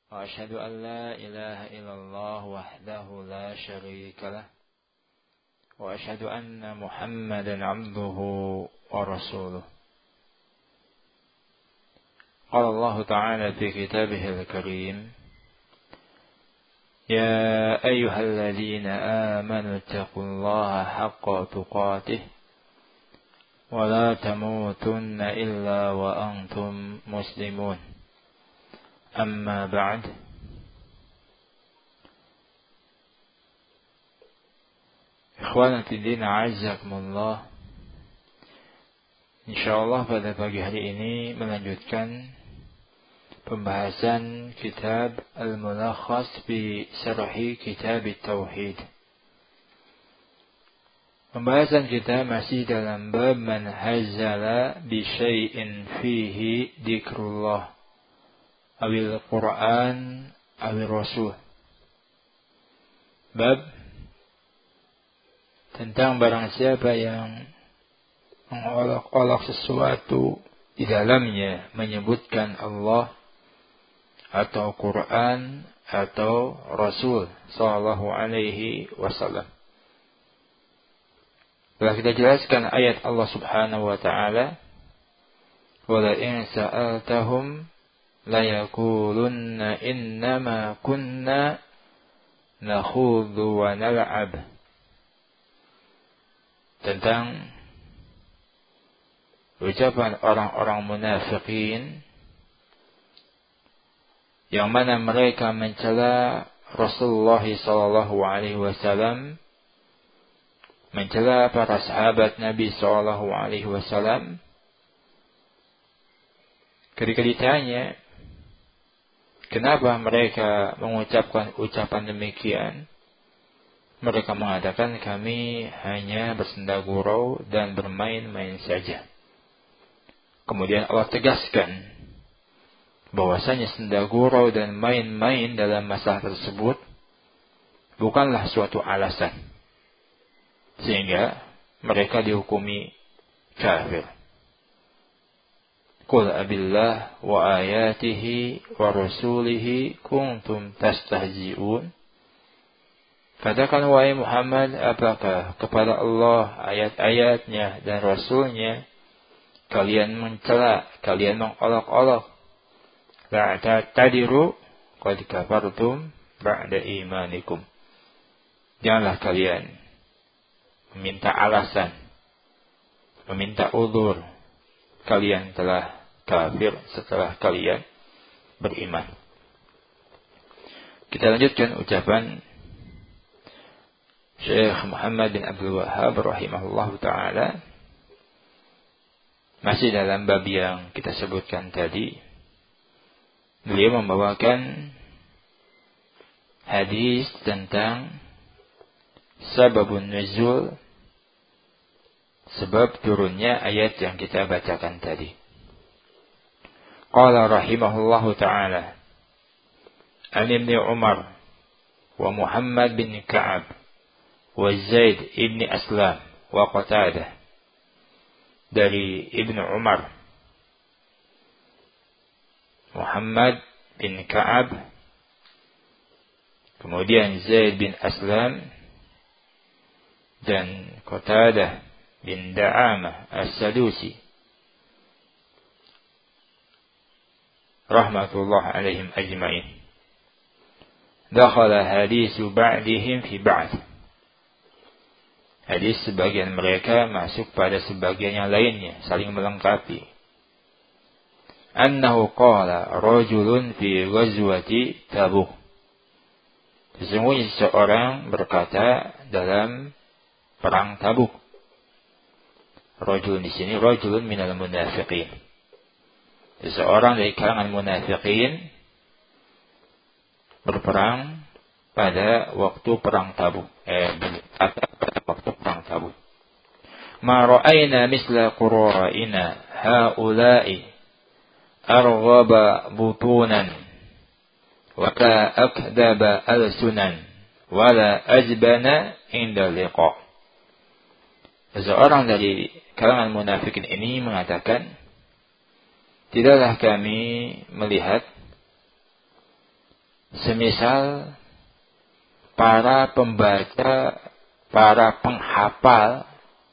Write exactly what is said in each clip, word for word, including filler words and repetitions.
وأشهد أن لا إله إلا الله وحده لا شريك له وأشهد أن محمدا عبده ورسوله. قال الله تعالى في كتابه الكريم: يا أيها الذين آمنوا اتقوا الله حق تقاته ولا تموتن إلا وأنتم مسلمون. أما بعد، ikhwan fillah a'azzakumullah. Insyaallah pada pagi hari ini melanjutkan pembahasan kitab Al-Mulakhas bi Syarhi Kitab At-Tauhid. Pembahasan kita masih dalam bab man hazzala bi syai'in fihi dzikrullah awil Quran awil Rasul. Bab tentang barang siapa yang mengolok-olok sesuatu di dalamnya menyebutkan Allah atau Quran atau Rasul sallallahu alaihi wasallam. Telah kita jelaskan ayat Allah Subhanahu wa taala, "Wa la in sa'altahum la yaqulunna innama kunna nakhudhu wa nal'ab." Tentang ucapan orang-orang munafikin yang mana mereka mencela Rasulullah sallallahu alaihi wasallam, mencela para sahabat Nabi sallallahu alaihi wasallam. Ketika ditanya kenapa mereka mengucapkan ucapan demikian, mereka mengatakan kami hanya bersenda gurau dan bermain-main saja. Kemudian Allah tegaskan bahwasanya senda gurau dan main-main dalam masalah tersebut bukanlah suatu alasan sehingga mereka dihukumi kafir. Qul abillah wa ayatihi wa rasulihi kuntum tastahzi'un. Katakan wahai Muhammad, apakah kepada Allah, ayat-ayatnya dan Rasulnya kalian mencela, kalian mengolok-olok? La ta'tadiru qad kafartum ba'da imanikum. Janganlah kalian meminta alasan, meminta uzur. Kalian telah kafir setelah kalian beriman. Kita lanjutkan ucapan Syekh Muhammad bin Abdul Wahhab rahimahullahu ta'ala. Masih dalam bab yang kita sebutkan tadi, beliau membawakan hadis tentang sababun nuzul, sebab turunnya ayat yang kita bacakan tadi. Qala rahimahullahu ta'ala, an ibn Umar wa Muhammad bin Ka'ab wa Zaid ibn Aslam wa Qatadah. Dari Ibnu Umar, Muhammad bin Ka'ab, kemudian Zaid bin Aslam dan Qatadah bin Da'amah As-Sadusi rahmatullah alaihim ajma'in. Dakhala hadisu ba'dihim fi ba'd. Hadis sebagian mereka masuk pada sebagian yang lainnya, saling melengkapi. Annahu qala rajulun fi ghazwati Tabuk. Sesungguhnya seseorang berkata dalam perang Tabuk. Rajulun di sini rajulun minal munafiqin. Seseorang dari kalangan munafiqin berperang pada waktu perang Tabuk. Eh, pada waktu perang Tabuk. Ma ra'ayna misla qura'ina haula'i arghaba butunan wa la akdaba alsunan wa la ajbana inda liqa. Seseorang dari kalangan munafikin ini mengatakan, tidaklah kami melihat semisal para pembaca, para penghafal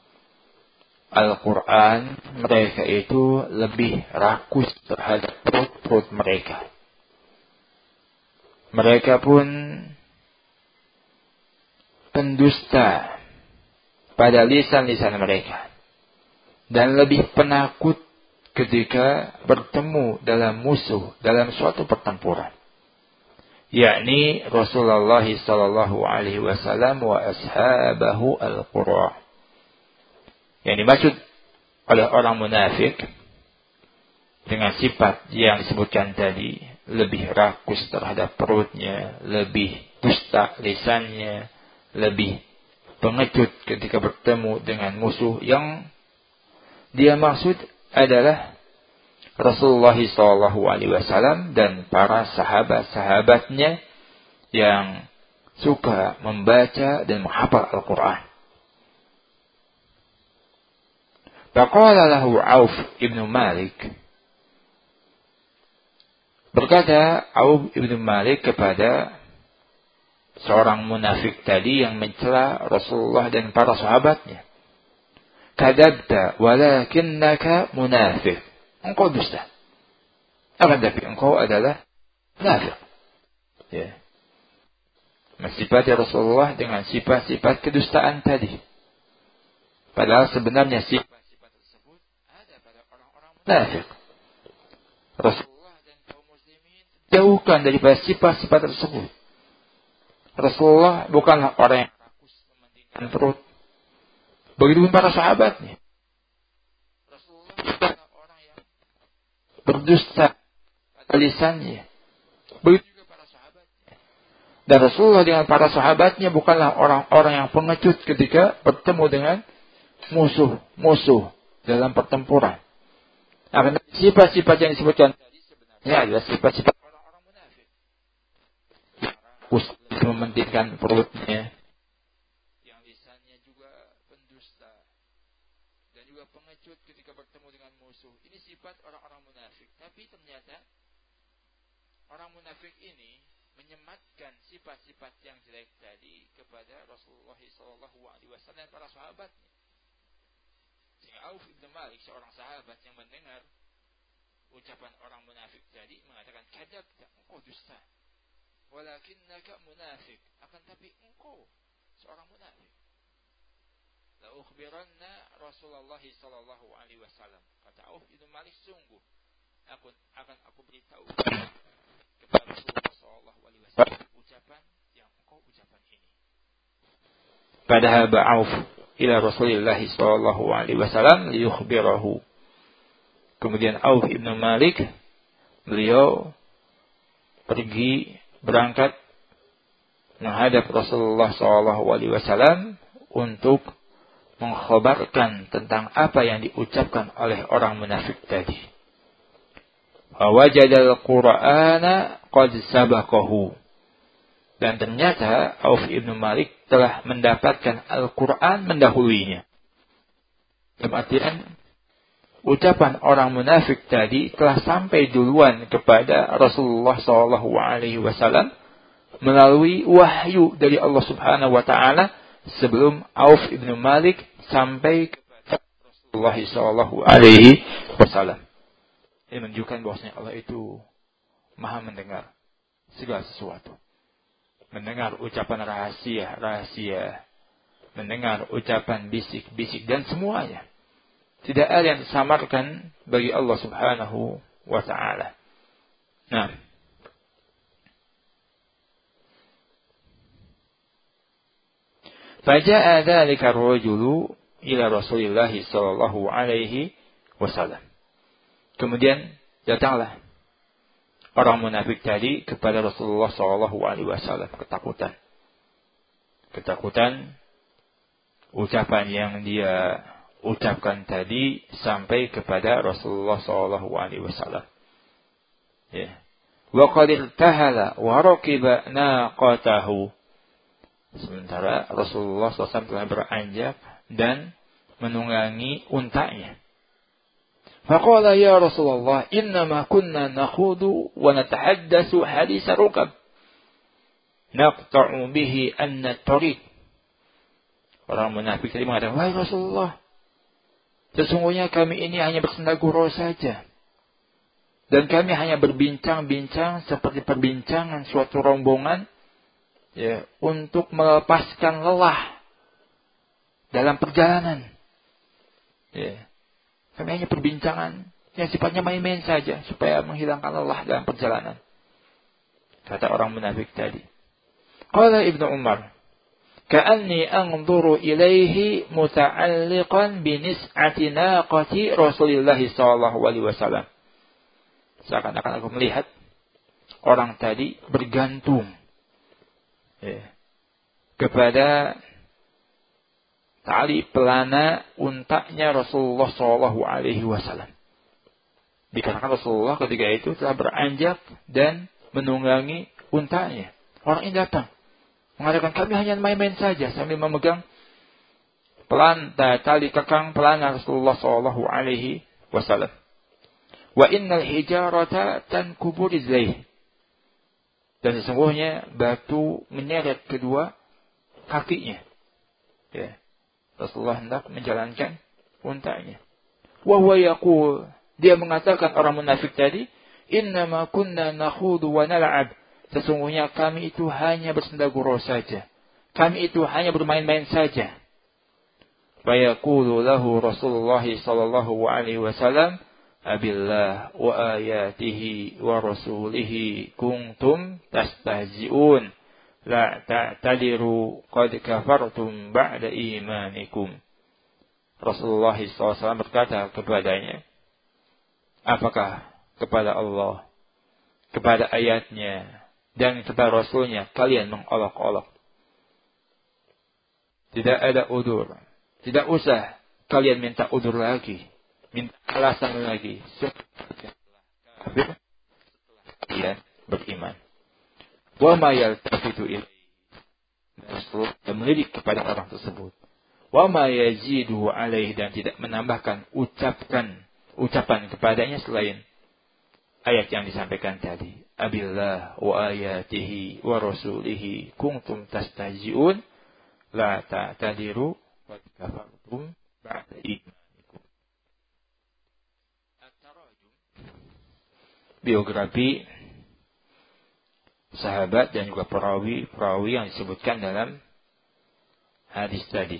Al-Quran, mereka itu lebih rakus terhadap perut-perut mereka. Mereka pun pendusta pada lisan-lisan mereka. Dan lebih penakut ketika bertemu dalam musuh, dalam suatu pertempuran. Yakni Rasulullah sallallahu alaihi wasallam wa ashabahu al-Qura. Yang dimaksud oleh orang munafik dengan sifat yang disebutkan tadi, lebih rakus terhadap perutnya, lebih dusta lisannya, lebih pengecut ketika bertemu dengan musuh, yang dia maksud adalah Rasulullah sallallahu alaihi wasallam dan para sahabat-sahabatnya yang suka membaca dan menghafal Al-Quran. Faqala lahu Auf ibn Malik. Berkata Auf ibn Malik kepada seorang munafik tadi yang mencela Rasulullah dan para sahabatnya. Kadzabta walakinnaka munafik. Engkau dusta. Akan tapi engkau adalah munafik. Ya. Mensifati Rasulullah dengan sifat-sifat kedustaan tadi. Padahal sebenarnya sifat munafik. Rasulullah dan kaum muslimin jauhkan daripada sifat-sifat tersebut. Rasulullah bukanlah orang yang rakus mementingkan perut. Begitupun para sahabatnya. Rasulullah bukanlah orang yang berdusta pada lisannya. Begitu juga para sahabatnya. Dan Rasulullah dengan para sahabatnya bukanlah orang-orang yang pengecut ketika bertemu dengan musuh-musuh dalam pertempuran. Akan sifat-sifat yang disebutkan tadi sebenarnya adalah sifat-sifat orang-orang munafik. Rakus mementingkan perutnya, yang lisannya juga pendusta, dan juga pengecut ketika bertemu dengan musuh. Ini sifat orang-orang munafik. Tapi ternyata orang munafik ini menyematkan sifat-sifat yang jelek tadi kepada Rasulullah sallallahu alaihi wasallam dan para sahabatnya. Auf ibn Malik, seorang sahabat yang mendengar ucapan orang munafik tadi, mengatakan, kadzabta, engkau dusta. Walakinnaka munafik, akan tapi engkau seorang munafik. La ukhbiranna Rasulullah sallallahu alaihi wasallam. Kata Auf ibn Malik, sungguh aku akan aku beritahu kepada Rasulullah sallallahu alaihi wasallam ucapan yang engkau ucapan ini. Padahal Auf ila Rasulullah sallallahu alaihi wasallam liyukhbirahu. Kemudian Auf ibn Malik, beliau pergi berangkat menghadap Rasulullah sallallahu alaihi wasallam untuk mengkhabarkan tentang apa yang diucapkan oleh orang munafik tadi. Fawajadal Qur'ana qad sabaqahu. Dan ternyata Auf ibn Malik telah mendapatkan Al-Quran mendahuluinya. Dalam artian, ucapan orang munafik tadi telah sampai duluan kepada Rasulullah sallallahu alaihi wasallam melalui wahyu dari Allah Subhanahu wa taala sebelum Auf ibn Malik sampai kepada Rasulullah sallallahu alaihi wasallam. Ini menunjukkan bahwasanya Allah itu Maha mendengar segala sesuatu. Mendengar ucapan rahasia-rahasia, mendengar ucapan bisik-bisik dan semuanya. Tidak ada yang disamarkan bagi Allah Subhanahu wa taala. Nah, faja'a dzalika ar-rajulu ila Rasulillah sallallahu alaihi wasallam. Kemudian datanglah orang munafik tadi kepada Rasulullah sallallahu alaihi wasallam, ketakutan. Ketakutan ucapan yang dia ucapkan tadi sampai kepada Rasulullah sallallahu alaihi wasallam. Ya. Wa qad irtahala wa raqiba naqatahu. Sementara Rasulullah sallallahu alaihi wasallam telah beranjak dan menunggangi untanya. Faqala ya Rasulullah, innama kunna nakhudu wa natahaddatsu hadis rukab. naqta'u bihi anna tariq. Orang munafik tadi mengatakan, wahai Rasulullah, sesungguhnya kami ini hanya bersenda gurau saja. Dan kami hanya berbincang-bincang seperti perbincangan suatu rombongan ya, untuk melepaskan lelah dalam perjalanan. Ya. Kami hanya perbincangan yang sifatnya main-main saja supaya menghilangkan lelah dalam perjalanan. Kata orang munafik tadi. Qala Ibnu Umar, ka'anni anzuru ilaihi muta'alliqan binis'ati naqati Rasulullah sallallahu alaihi wasallam. Seakan-akan aku melihat orang tadi bergantung ya, kepada tali pelana untanya Rasulullah sallallahu alaihi wasallam. Dikarenakan Rasulullah ketika itu telah beranjak dan menunggangi untanya. Orang ini datang mengatakan, kami hanya main-main saja sambil memegang pelana tali kekang pelana Rasulullah sallallahu alaihi wasallam. Wa innal hijarata tankubu rizlaih. Dan sesungguhnya batu menyeret kedua kakinya. Ya. Rasulullah hendak menjalankan untanya. Wa huwa yaqul, dia mengatakan orang munafik tadi, innama kunna nakhudu wa nal'ab. Sesungguhnya kami itu hanya bersenda gurau saja. Kami itu hanya bermain-main saja. Wa yaqulu lahu Rasulullah sallallahu alaihi wasallam, abillah wa ayatihi wa rasulihi kuntum tastahzi'un la ta'tadiru qad kafartum ba'da imanikum. Rasulullah sallallahu alaihi wasallam berkata kepadanya, apakah kepada Allah, kepada ayatnya dan kepada Rasulnya kalian mengolok-olok? Tidak ada udur, tidak usah kalian minta udur lagi, minta alasan lagi. Setelah kalian beriman. Wa ma yaltafitu ilaihi. Rasul melirik kepada orang tersebut. Wa ma yazidu alaihi, dan tidak menambahkan ucapkan ucapan kepadanya selain ayat yang disampaikan tadi. Abillah wa ayatihi wa rasulihi kuntum tastaji'un la ta'tadiru qad kafartum ba'da imanikum. Biografi sahabat dan juga perawi-perawi yang disebutkan dalam hadis tadi.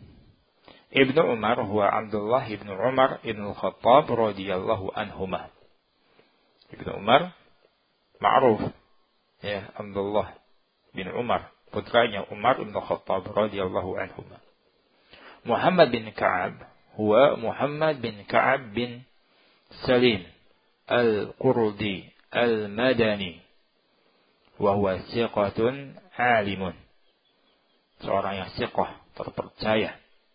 Ibnu Umar huwa Abdullah ibnu Umar ibnu Khattab radhiyallahu anhuma. Ibnu Umar ma'ruf ya, Abdullah bin Umar, putranya Umar ibnu Khattab radhiyallahu anhuma. Muhammad bin Ka'ab huwa Muhammad bin Ka'ab bin Salim al-Qurdi al-Madani. Wahuwa siqatun alimun. Seorang yang siqah, terpercaya.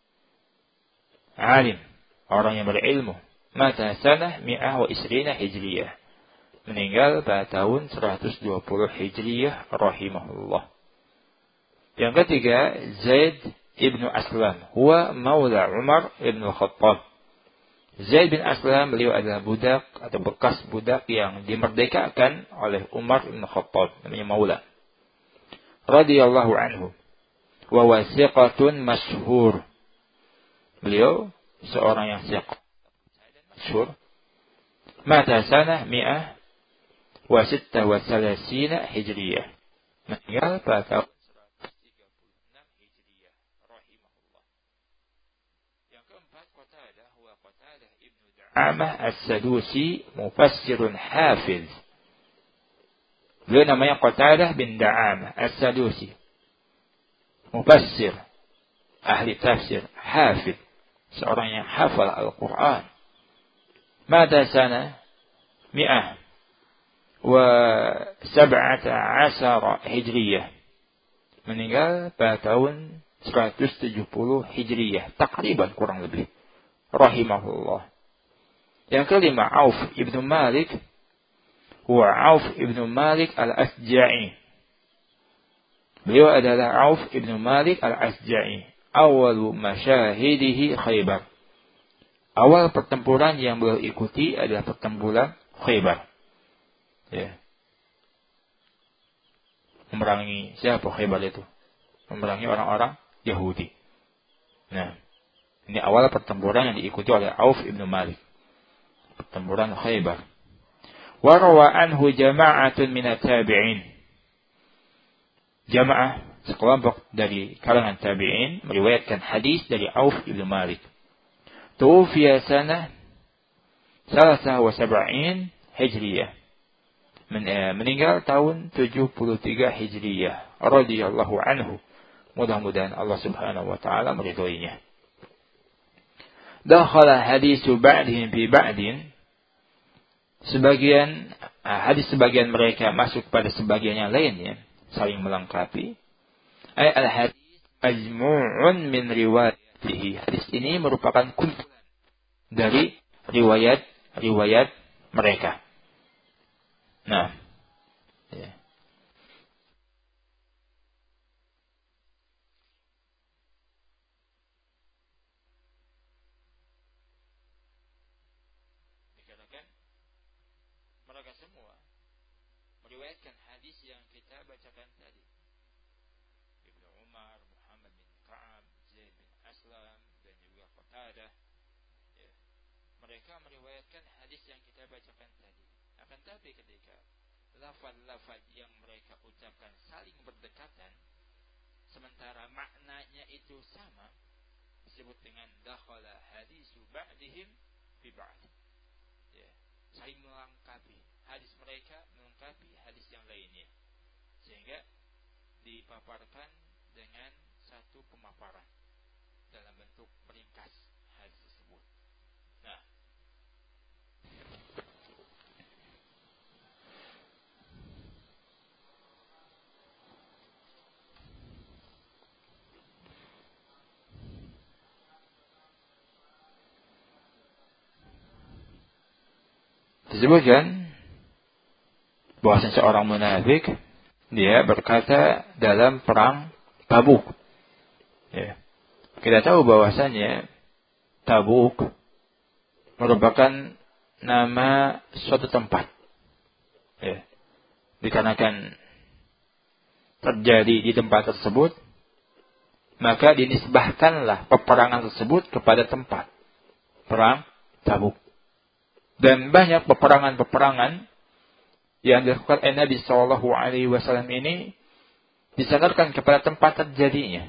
Alim, orang yang berilmu. Mata sanah mi'ah wa isrina hijriyah. Meninggal pada tahun seratus dua puluh hijriyah rahimahullah. Yang ketiga, Zaid ibnu Aslam. Huwa maula Umar ibnu Khattab. Zaid bin Aslam, beliau adalah budak atau bekas budak yang dimerdekakan oleh Umar bin Khattab, namanya maula. Radhiyallahu anhu. Wa wasiqatun masyhur. Beliau seorang yang siqah, masyhur. Mata sanah mi'ah wa sittah wa salasina hijriyah. Meninggal pada tahun seratus tiga puluh enam hijriyah rahimahullah. Yang keempat, Qatadah huwa Qatadah ibnu Da'amah as-Sadusi, mufassirun hafiz. Beliau namanya Qatadah bin Da'amah as-Sadusi, mufassir, ahli tafsir, hafiz, seorang yang hafal Al-Quran. Mada sana mi'ah wa sab'ata asara hijriyah. Meninggal pada tahun seratus tujuh puluh hijriyah, takriban kurang lebih. Rahimahullah. Yang kelima, Auf ibnu Malik. Huwa Auf ibnu Malik al-Asja'i. Beliau adalah Auf ibnu Malik al-Asja'i. Awalu masyahidihi Khaybar. Awal pertempuran yang beliau ikuti adalah pertempuran Khaybar. Ya. Memerangi siapa Khaybar itu? Memerangi orang-orang Yahudi. Nah, ini awal pertempuran yang diikuti oleh Auf ibnu Malik. Pertempuran Khaybar. Wa rawa anhu jama'atun minat tabi'in. Jamaah sekelompok dari kalangan tabi'in meriwayatkan hadis dari Auf ibnu Malik. Tufiya sanah salasah wa sab'in hijriyah. Meninggal tahun tujuh puluh tiga Hijriyah. Radhiyallahu anhu. Mudah-mudahan Allah Subhanahu wa taala meridhoinya. Dakhala hadisu ba'dihim fi ba'din. Sebagian hadis sebagian mereka masuk pada sebagian yang lainnya, saling melengkapi. Ay al-hadis majmu'un min riwayatihi. Hadis ini merupakan kumpulan dari riwayat-riwayat mereka. Nah, ya. Dikatakan mereka semua meriwayatkan hadis yang kita bacakan tadi. Ibnu Umar, Muhammad bin Ka'ab, Zaid bin Aslam, dan juga Qatadah. Ya. Mereka meriwayatkan hadis yang kita bacakan tadi. Akan tapi ketika lafaz-lafaz yang mereka ucapkan saling berdekatan, sementara maknanya itu sama, disebut dengan dakhala hadisu ba'dihim fi ba'd. Ya, saling melengkapi. Hadis mereka melengkapi hadis yang lainnya. Sehingga dipaparkan dengan satu pemaparan dalam bentuk meringkas hadis tersebut. Nah, disebutkan bahwasanya seorang munafik dia berkata dalam perang Tabuk. Ya. Kita tahu bahwasanya Tabuk merupakan nama suatu tempat. Ya. Dikarenakan terjadi di tempat tersebut, maka dinisbahkanlah peperangan tersebut kepada tempat perang Tabuk. Dan banyak peperangan-peperangan yang dilakukan oleh Nabi Shallallahu Alaihi Wasallam ini disandarkan kepada tempat terjadinya.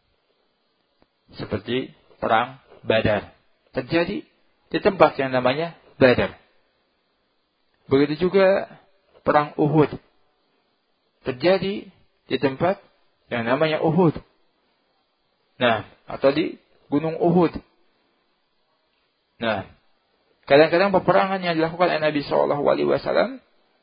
Seperti perang Badar terjadi di tempat yang namanya Badar. Begitu juga perang Uhud terjadi di tempat yang namanya Uhud. Nah, atau di Gunung Uhud. Nah, kadang-kadang peperangan yang dilakukan oleh Nabi Shallallahu Alaihi Wasallam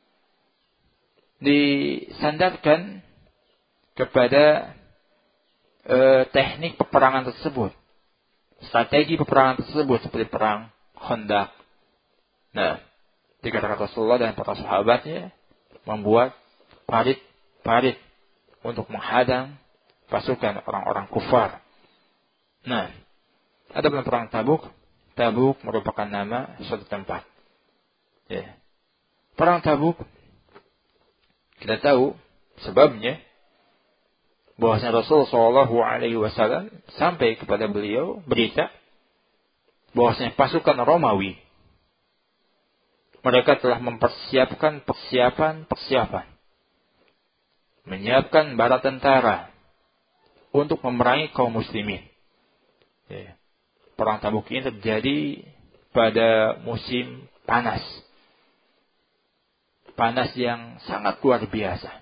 disandarkan kepada e, teknik peperangan tersebut, strategi peperangan tersebut seperti perang Khandaq. Nah, dikatakan Rasulullah dan para sahabatnya membuat parit-parit untuk menghadang pasukan orang-orang kufar. Nah, ada perang Tabuk. Tabuk merupakan nama suatu tempat. Ya. Perang Tabuk, kita tahu sebabnya bahwasanya Rasulullah Shallallahu Alaihi Wasallam sampai kepada beliau berita bahwasanya pasukan Romawi mereka telah mempersiapkan persiapan-persiapan, menyiapkan bala tentara untuk memerangi kaum muslimin. Ya. Perang Tabuk ini terjadi pada musim panas. Panas yang sangat luar biasa.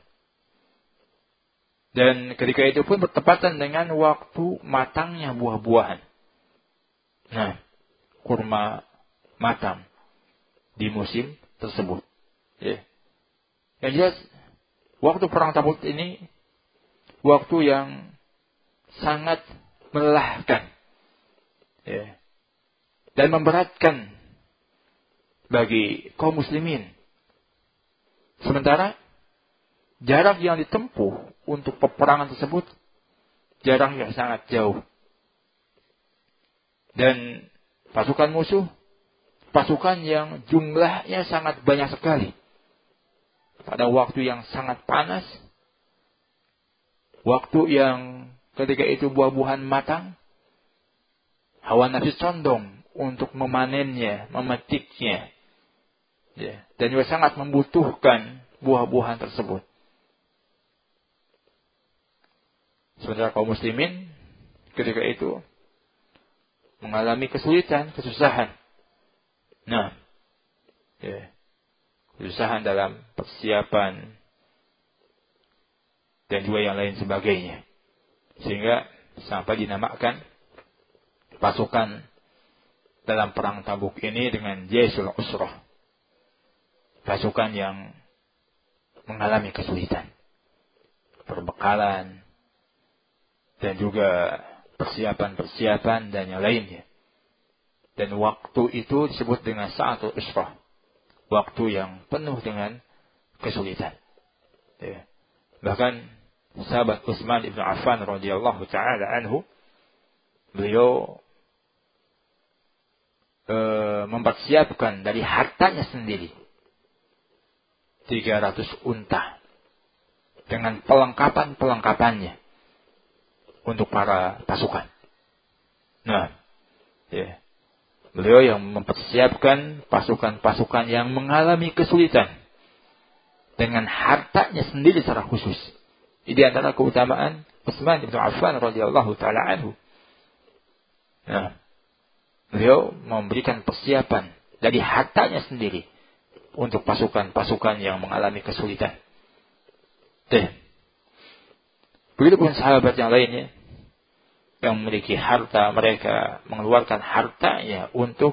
Dan ketika itu pun bertepatan dengan waktu matangnya buah-buahan. Nah, kurma matang di musim tersebut. Ya. Yang jelas, waktu perang Tabuk ini waktu yang sangat melelahkan. Ya. Dan memberatkan bagi kaum muslimin. Sementara jarak yang ditempuh untuk peperangan tersebut jarak yang sangat jauh. Dan pasukan musuh, pasukan yang jumlahnya sangat banyak sekali. Pada waktu yang sangat panas, Waktu yang ketika itu buah-buahan matang, hawa nafsu condong untuk memanennya, memetiknya. Ya. Dan juga sangat membutuhkan buah-buahan tersebut. Sementara kaum muslimin ketika itu mengalami kesulitan, kesusahan. Nah, ya, kesusahan dalam persiapan dan juga yang lain sebagainya. Sehingga sampai dinamakan pasukan dalam perang Tabuk ini dengan Jaisul Usrah. Pasukan yang mengalami kesulitan. Perbekalan dan juga persiapan-persiapan dan yang lainnya. Dan waktu itu disebut dengan Sa'atul Usrah. Waktu yang penuh dengan kesulitan. Ya. Bahkan sahabat Utsman ibn Affan radhiyallahu taala anhu, beliau e, mempersiapkan dari hartanya sendiri tiga ratus unta dengan pelengkapan-pelengkapannya untuk para pasukan. Nah, ya. Beliau yang mempersiapkan pasukan-pasukan yang mengalami kesulitan dengan hartanya sendiri secara khusus. Ini antara keutamaan Utsman bin Affan radhiyallahu taala anhu. Nah, beliau memberikan persiapan dari hartanya sendiri untuk pasukan-pasukan yang mengalami kesulitan. Deh. Begitupun sahabat yang lainnya yang memiliki harta, mereka mengeluarkan hartanya untuk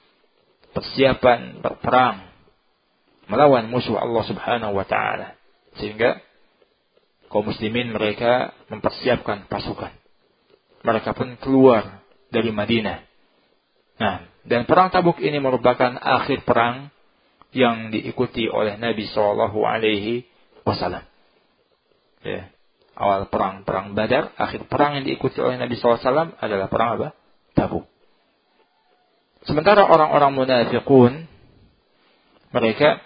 persiapan berperang melawan musuh Allah Subhanahu wa taala. Sehingga kaum muslimin mereka mempersiapkan pasukan. Mereka pun keluar dari Madinah. Nah, dan perang Tabuk ini merupakan akhir perang yang diikuti oleh Nabi sallallahu alaihi wasallam. Ya. Awal perang, perang Badar, akhir perang yang diikuti oleh Nabi sallallahu alaihi wasallam adalah perang apa? Tabuk. Sementara orang-orang munafiqun, mereka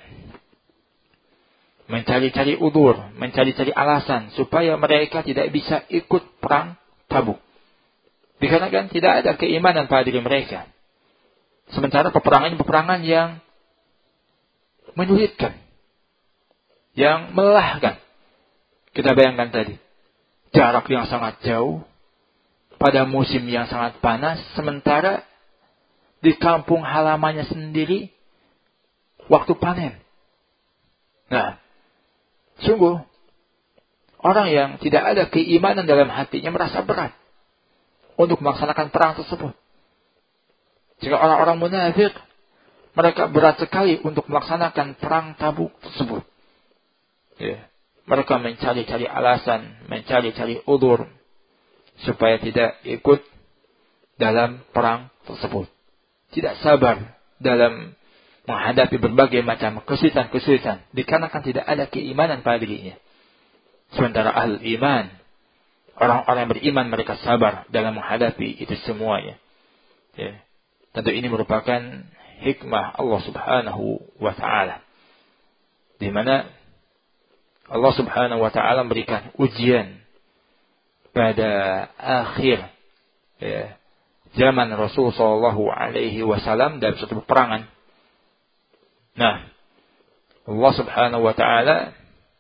mencari-cari udzur, mencari-cari alasan supaya mereka tidak bisa ikut perang Tabuk. Dikarenakan tidak ada keimanan pada diri mereka. Sementara peperangan peperangan yang menyulitkan, yang melelahkan. Kita bayangkan tadi, jarak yang sangat jauh, pada musim yang sangat panas, sementara di kampung halamannya sendiri, waktu panen. Nah, sungguh, orang yang tidak ada keimanan dalam hatinya merasa berat untuk melaksanakan perang tersebut. Jika orang-orang munafik, mereka berat sekali untuk melaksanakan perang Tabuk tersebut. Ya. Mereka mencari-cari alasan, mencari-cari udzur supaya tidak ikut dalam perang tersebut. Tidak sabar dalam menghadapi berbagai macam kesulitan-kesulitan dikarenakan tidak ada keimanan pada dirinya. Sementara ahli iman, orang-orang yang beriman, mereka sabar dalam menghadapi itu semuanya. Ya. Tentu ini merupakan hikmah Allah Subhanahu wa taala, di mana Allah Subhanahu wa taala memberikan ujian pada akhir ya, zaman Rasul sallallahu alaihi wasallam dalam suatu peperangan. Nah, Allah Subhanahu wa taala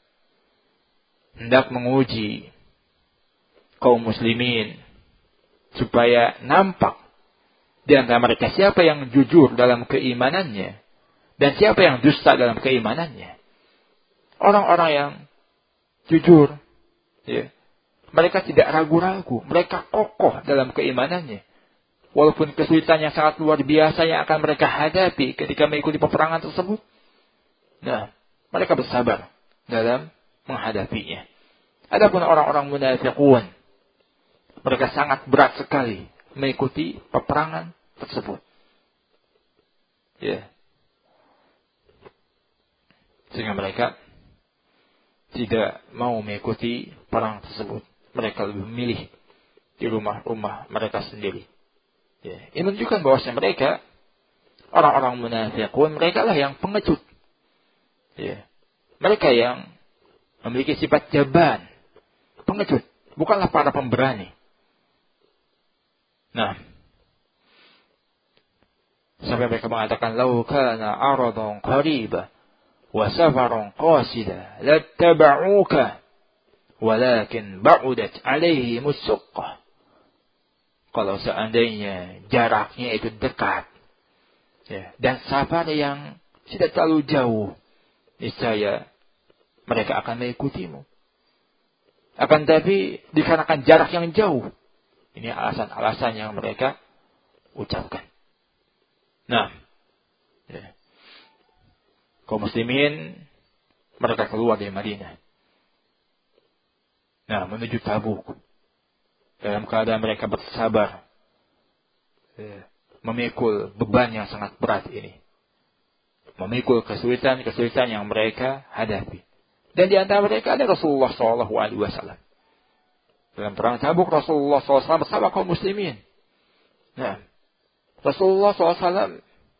hendak menguji kaum muslimin supaya nampak di antara mereka siapa yang jujur dalam keimanannya dan siapa yang dusta dalam keimanannya. Orang-orang yang jujur, ya, mereka tidak ragu-ragu, mereka kokoh dalam keimanannya. Walaupun kesulitan yang sangat luar biasa yang akan mereka hadapi ketika mengikuti peperangan tersebut. Nah, mereka bersabar dalam menghadapinya. Adapun orang-orang munafiqun, mereka sangat berat sekali mengikuti peperangan tersebut. Ya. Sehingga mereka tidak mau mengikuti perang tersebut. Mereka lebih memilih di rumah-rumah mereka sendiri. Ya. Ini menunjukkan bahwasanya mereka, orang-orang munafiqun, mereka lah yang pengecut. Ya. Mereka yang memiliki sifat jaban, pengecut. bukanlah para pemberani. Nah, sampai mereka mengatakan, "Lau kana 'aradan qariba wa safaran qasida lattaba'uka walakin ba'udat 'alaihim as-suqqah." Kalau seandainya jaraknya itu dekat, ya, dan safar yang tidak terlalu jauh, niscaya mereka akan mengikutimu. Akan tapi dikarenakan jarak yang jauh, ini alasan-alasan yang mereka ucapkan. Nah, ya, kaum muslimin mereka keluar dari Madinah, nah, menuju Tabuk. Dalam keadaan mereka bersabar, ya, memikul beban yang sangat berat ini, memikul kesulitan-kesulitan yang mereka hadapi. Dan di antara mereka ada Rasulullah shallallahu alaihi wasallam. Dalam perang Tabuk, Rasulullah shallallahu alaihi wasallam bersama kaum muslimin. Nah, Rasulullah shallallahu alaihi wasallam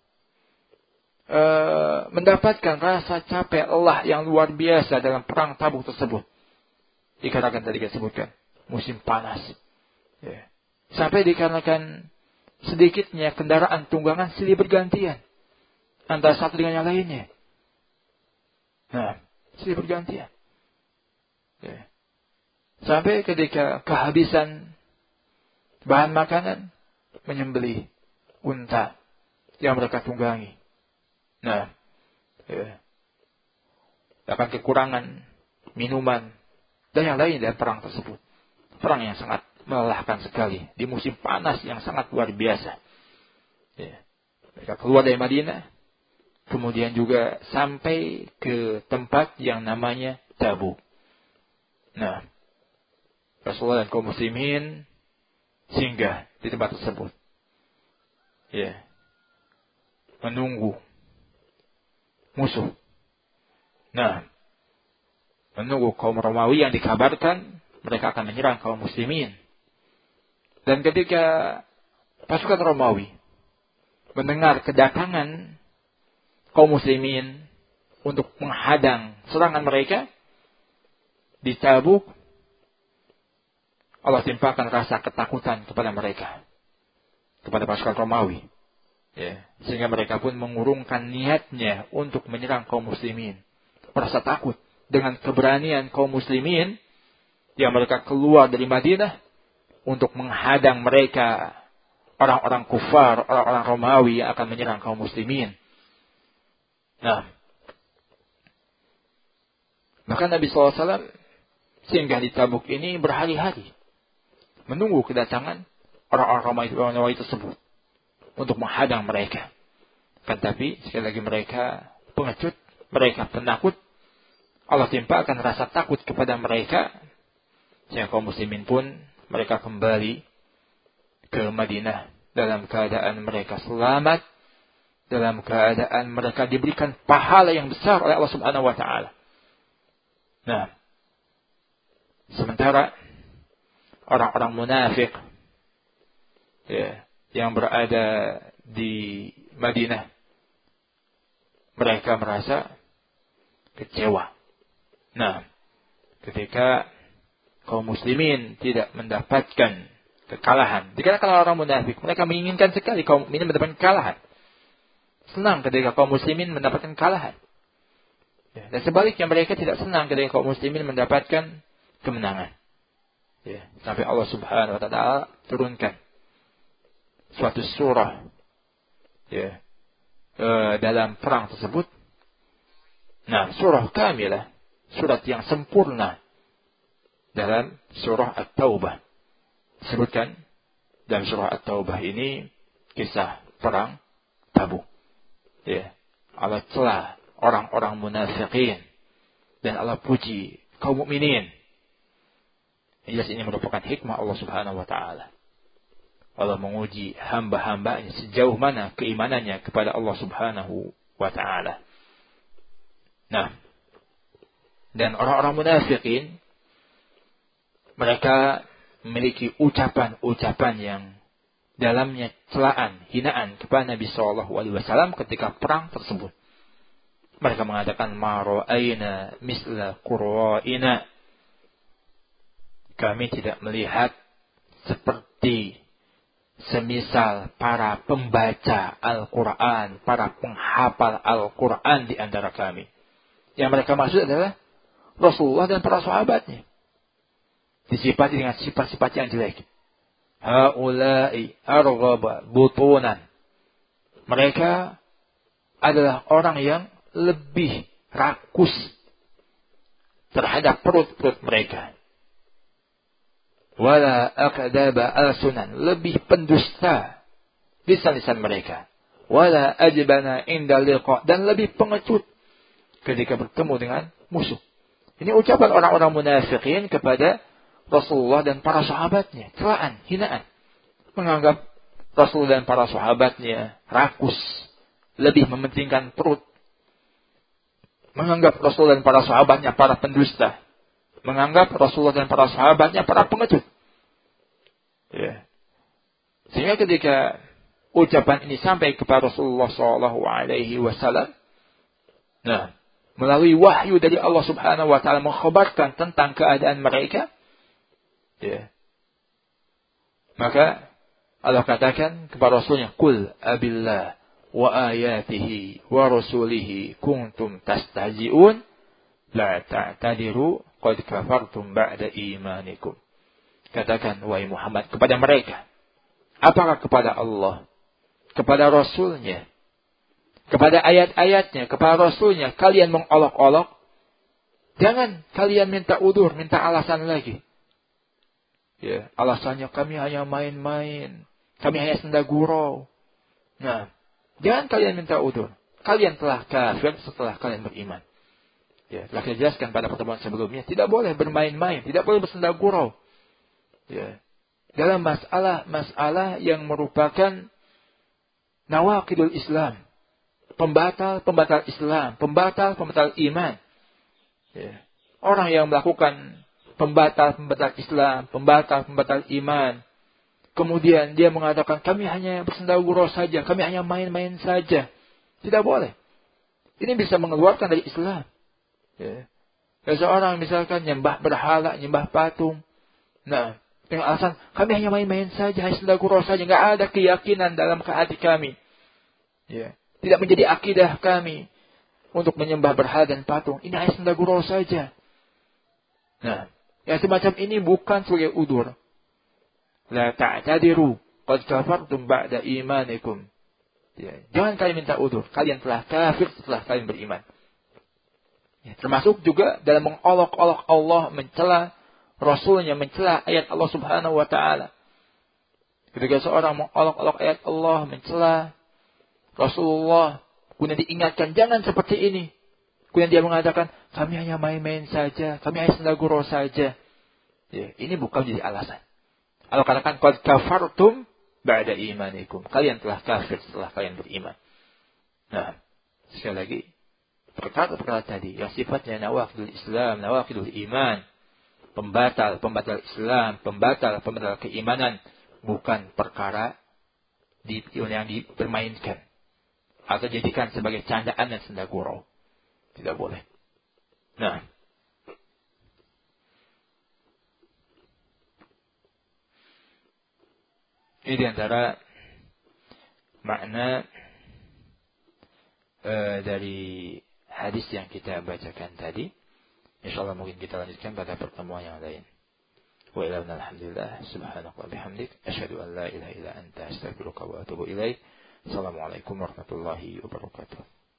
uh, mendapatkan rasa capek lelah yang luar biasa dalam perang Tabuk tersebut. Dikarenakan tadi kita sebutkan musim panas. Ya. Sampai dikarenakan sedikitnya kendaraan tunggangan silih bergantian antara satu dengan yang lainnya. Nah, silih bergantian. Ya. Sampai ketika kehabisan bahan makanan, menyembelih unta yang mereka tunggangi. Nah, ya, akan kekurangan minuman dan yang lain dari perang tersebut. Perang yang sangat melelahkan sekali di musim panas yang sangat luar biasa. Ya. Mereka keluar dari Madinah, kemudian juga sampai ke tempat yang namanya Tabuk. Nah, Rasulullah dan kaum muslimin singgah di tempat tersebut. Ya. Menunggu musuh. Nah, menunggu kaum Romawi yang dikabarkan mereka akan menyerang kaum muslimin. Dan ketika pasukan Romawi mendengar kedatangan kaum muslimin untuk menghadang serangan mereka di Tabuk, Allah timpakan rasa ketakutan kepada mereka, kepada pasukan Romawi. Ya, sehingga mereka pun mengurungkan niatnya untuk menyerang kaum muslimin. Merasa takut dengan keberanian kaum muslimin yang mereka keluar dari Madinah untuk menghadang mereka, orang-orang kufar, orang-orang Romawi yang akan menyerang kaum muslimin. Nah, maka Nabi shallallahu alaihi wasallam singgah di Tabuk ini berhari-hari, menunggu kedatangan orang-orang Romawi tersebut untuk menghadang mereka. Kan tapi sekali lagi mereka pengecut, mereka penakut. Allah timpakan rasa takut kepada mereka, sehingga kaum muslimin pun mereka kembali ke Madinah dalam keadaan mereka selamat, dalam keadaan mereka diberikan pahala yang besar oleh Allah Subhanahu wa taala. Nah, sementara orang-orang munafik, ya, yang berada di Madinah, mereka merasa kecewa. Nah, ketika kaum muslimin tidak mendapatkan kekalahan, dikarenakan orang munafik, mereka menginginkan sekali kaum mukminin mendapatkan kekalahan. Senang ketika kaum muslimin mendapatkan kekalahan. Ya, dan sebaliknya mereka tidak senang ketika kaum muslimin mendapatkan kemenangan. Ya, sampai Allah Subhanahu wa taala turunkan suatu surah, ya, e, dalam perang tersebut. Nah, surah kamilah, surat yang sempurna dalam surah At-Taubah. Disebutkan dalam surah At-Taubah ini kisah perang Tabuk. Ya, Allah celah orang-orang munafikin dan Allah puji kaum mukminin. Jelas ini merupakan hikmah Allah Subhanahu wa taala. Allah menguji hamba-hambanya sejauh mana keimanannya kepada Allah Subhanahu wa taala. Nah, dan orang-orang munafikin mereka memiliki ucapan-ucapan yang dalamnya celaan, hinaan kepada Nabi shallallahu alaihi wasallam ketika perang tersebut. Mereka mengatakan, "Ma ra'ayna misla qurra'ina." kami tidak melihat seperti semisal para pembaca Al-Quran, para penghafal Al-Quran di antara kami. Yang mereka maksud adalah Rasulullah dan para sahabatnya. Disifati dengan sifat-sifat yang jelek. Haulai arghaba butunan. Mereka adalah orang yang lebih rakus terhadap perut-perut mereka. Wala akdaba al-sunan. Lebih pendusta lisan-lisan mereka. Wala ajbana inda liqa. Dan lebih pengecut ketika bertemu dengan musuh. Ini ucapan orang-orang munafikin kepada Rasulullah dan para sahabatnya. Celaan, hinaan. Menganggap Rasulullah dan para sahabatnya rakus. Lebih mementingkan perut. Menganggap Rasulullah dan para sahabatnya para pendusta. Menganggap Rasulullah dan para sahabatnya para pengecut. Ya. Sehingga ketika ucapan ini sampai kepada Rasulullah Shallallahu Alaihi Wasallam, nah, melalui wahyu dari Allah Subhanahu Wa Taala mengkhabarkan tentang keadaan mereka, ya. Maka Allah katakan kepada Rasulnya, Qul abillah wa ayatihi wa rasulihi kuntum tastahzi'un la ta'tadiru qad kafartum ba'da imanikum. Katakan wahai Muhammad kepada mereka, apakah kepada Allah, kepada Rasulnya, kepada ayat-ayatnya, kepada Rasulnya kalian mengolok-olok? Jangan kalian minta udur, minta alasan lagi. Ya, alasannya kami hanya main-main, kami hanya senda gurau. Nah, jangan kalian minta udur. Kalian telah kafir setelah kalian beriman. Ya, telah saya jelaskan pada pertemuan sebelumnya, tidak boleh bermain-main, tidak boleh bersenda gurau. Ya, dalam masalah-masalah yang merupakan nawaqidul Islam, pembatal-pembatal Islam, pembatal-pembatal iman. Ya. Orang yang melakukan pembatal-pembatal Islam, pembatal-pembatal iman, kemudian dia mengatakan kami hanya bersenda gurau saja, kami hanya main-main saja. Tidak boleh. Ini bisa mengeluarkan dari Islam. Ya. Seseorang misalkan nyembah berhala, nyembah patung. Nah, dengan alasan kami hanya main-main saja, hanya senda gurau saja, nggak ada keyakinan dalam hati kami. Ya. Tidak menjadi akidah kami untuk menyembah berhala dan patung. Ini hanya senda gurau saja. Nah, yang semacam ini bukan sebagai udur. La ta'tadiru qad kafartum ba'da imanikum. Ya, jangan kalian minta udur. Kalian telah kafir setelah kalian beriman. Ya, termasuk juga dalam mengolok-olok Allah, mencela Rasulnya, mencela ayat Allah Subhanahu Wa Taala. Ketika seorang mengolok-olok ayat Allah, mencela Rasulullah, kemudian diingatkan jangan seperti ini. Kemudian dia mengatakan kami hanya main-main saja, kami hanya senda gurau saja. Ya, ini bukan jadi alasan. Allah katakan qad kafartum ba'da imanikum. Kalian telah kafir setelah kalian beriman. Nah, sekali lagi perkara-perkara tadi yang sifatnya nawaqidul Islam, nawaqidul iman, pembatal, pembatal Islam, pembatal, pembatal keimanan, bukan perkara di, yang dipermainkan atau jadikan sebagai candaan dan senda gurau. Tidak boleh. Nah, ini di antara makna uh, dari hadis yang kita bacakan tadi. InsyaAllah mungkin kita lanjutkan pada pertemuan yang lain. Wa ila alhamdulillah subhanaka wa bihamdik asyhadu an la ilaha illa anta astaghfiruka wa atubu ilaik. Assalamualaikum warahmatullahi wabarakatuh.